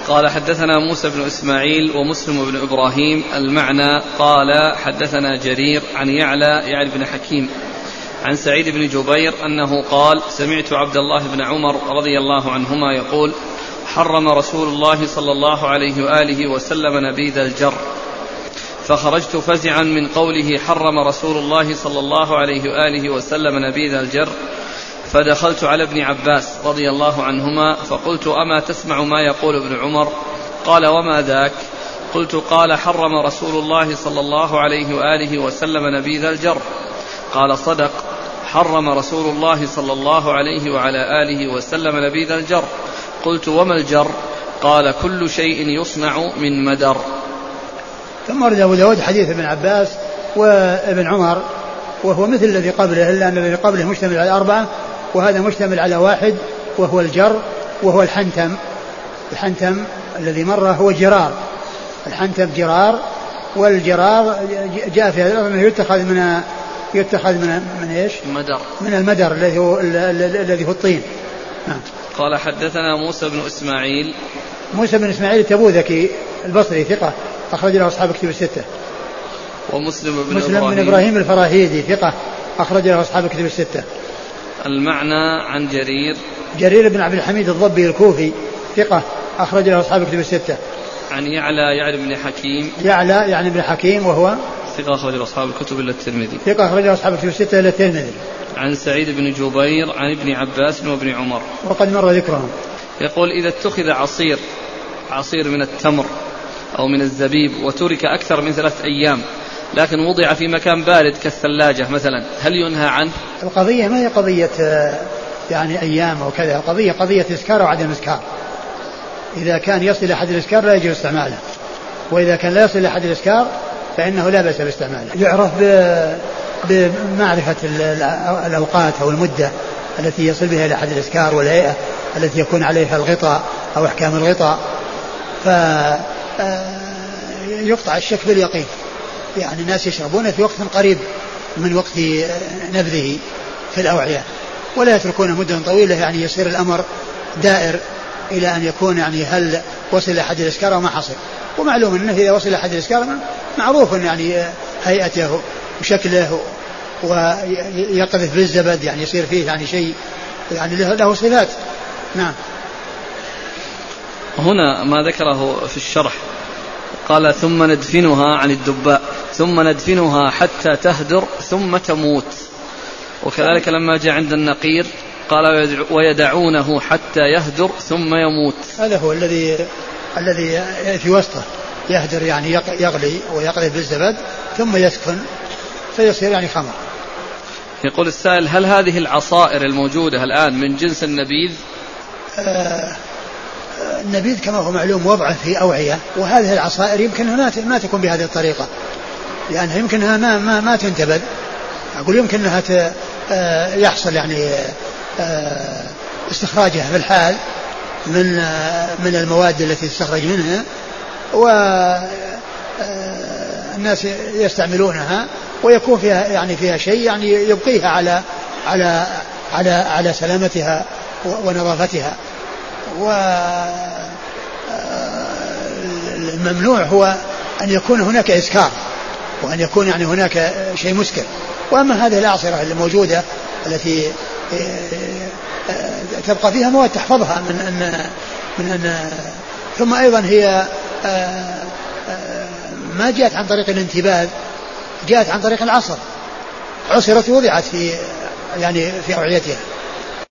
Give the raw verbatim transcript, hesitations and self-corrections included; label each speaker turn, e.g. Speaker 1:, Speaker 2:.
Speaker 1: قال حدثنا موسى بن إسماعيل ومسلم بن إبراهيم المعنى قال حدثنا جرير عن يعلى يعني بن حكيم عن سعيد بن جبير أنه قال سمعت عبد الله بن عمر رضي الله عنهما يقول حرم رسول الله صلى الله عليه وآله وسلم نبيذ الجر فخرجت فزعا من قوله حرم رسول الله صلى الله عليه وآله وسلم نبيذ الجر فدخلت على ابن عباس رضي الله عنهما فقلت أما تسمع ما يقول ابن عمر؟ قال وما ذاك؟ قلت قال حرم رسول الله صلى الله عليه وآله وسلم نبيذ الجر. قال صدق حرم رسول الله صلى الله عليه وعلى آله وسلم نبيذ الجر. قلت وما الجر؟ قال كل شيء يصنع من مدر.
Speaker 2: ثم ورد أبو داود حديث ابن عباس وابن عمر وهو مثل الذي قبله إلا أن الذي قبله مشتمل على أربعة وهذا مشتمل على واحد وهو الجر وهو الحنتم. الحنتم الذي مر هو جرار. الحنتم جرار والجرار جاء في هذا الأمر يتخذ من يتخذ من من ايش؟
Speaker 1: مدر.
Speaker 2: من المدر الذي هو الذي هو الطين. نعم.
Speaker 1: قال حدثنا موسى بن إسماعيل.
Speaker 2: موسى بن إسماعيل التبوذكي البصري ثقة أخرج له أصحاب كتب الستة.
Speaker 1: ومسلم بن
Speaker 2: مسلم
Speaker 1: إبراهيم.
Speaker 2: بن إبراهيم الفراهيدي ثقة أخرج له أصحاب كتب الستة.
Speaker 1: المعنى عن جرير.
Speaker 2: جرير بن عبد الحميد الضبي الكوفي ثقة أخرج له أصحاب كتب الستة.
Speaker 1: عن يعلى يعني بن حكيم.
Speaker 2: يعلى يعني بن حكيم وهو
Speaker 1: ثقة أخرج له أصحاب الكتب إلا الترمذي.
Speaker 2: ثقة أخرج له أصحاب الكتب الستة إلا الترمذي.
Speaker 1: عن سعيد بن جبير عن ابن عباس وابن عمر
Speaker 2: وقد مر ذكرهم.
Speaker 1: يقول إذا اتخذ عصير عصير من التمر أو من الزبيب وترك أكثر من ثلاث أيام لكن وضع في مكان بارد كالثلاجة مثلا هل ينهى عنه؟
Speaker 2: القضية ما هي قضية يعني أيام أو كذا. القضية قضية إسكار وعدم إسكار. إذا كان يصل إلى حد الإسكار لا يجوز استعماله وإذا كان لا يصل إلى حد الإسكار فإنه لا بأس باستعماله. يعرف بمعرفة الأوقات أو المدة التي يصل بها إلى حد الإسكار والهيئة التي يكون عليها الغطاء أو أحكام الغطاء فيقطع الشك باليقين. يعني الناس يشربون في وقت قريب من وقت نبذه في الأوعية ولا يتركونه مدة طويلة يعني يصير الأمر دائر إلى أن يكون يعني هل وصل إلى حد الإسكار أو ما حصل. ومعلوم أنه إذا وصل إلى حد الإسكار معروف يعني هيئته وشكله ويقذف بالزبد يعني يصير فيه يعني شيء يعني له صفات. نعم.
Speaker 1: هنا ما ذكره في الشرح قال ثم ندفنها عن الدباء ثم ندفنها حتى تهدر ثم تموت. وكذلك لما جاء عند النقير قال ويدعونه حتى يهدر ثم يموت.
Speaker 2: هذا هو الذي الذي في وسطه يهدر يعني يغلي ويقذف بالزبد ثم يسكن فيصير يعني خمر.
Speaker 1: يقول السائل هل هذه العصائر الموجودة الآن من جنس النبيذ؟
Speaker 2: آه النبيذ كما هو معلوم وضعه في أوعية وهذه العصائر يمكنها ما تكون بهذه الطريقة لأنها يعني يمكنها ما, ما, ما تنتبذ. أقول يمكنها يحصل يعني استخراجها في الحال من من المواد التي تستخرج منها والناس يستعملونها ويكون فيها يعني فيها شيء يعني يبقيها على على على على سلامتها ونظافتها. والممنوع هو أن يكون هناك إسكار وأن يكون يعني هناك شيء مسكر. وأما هذه الأعصرة الموجودة التي تبقى فيها مواد تحفظها من أن من أن ثم أيضا هي ما جاءت عن طريق الانتباذ جاءت عن طريق العصر عصرت وضعت في يعني في أوعيتها.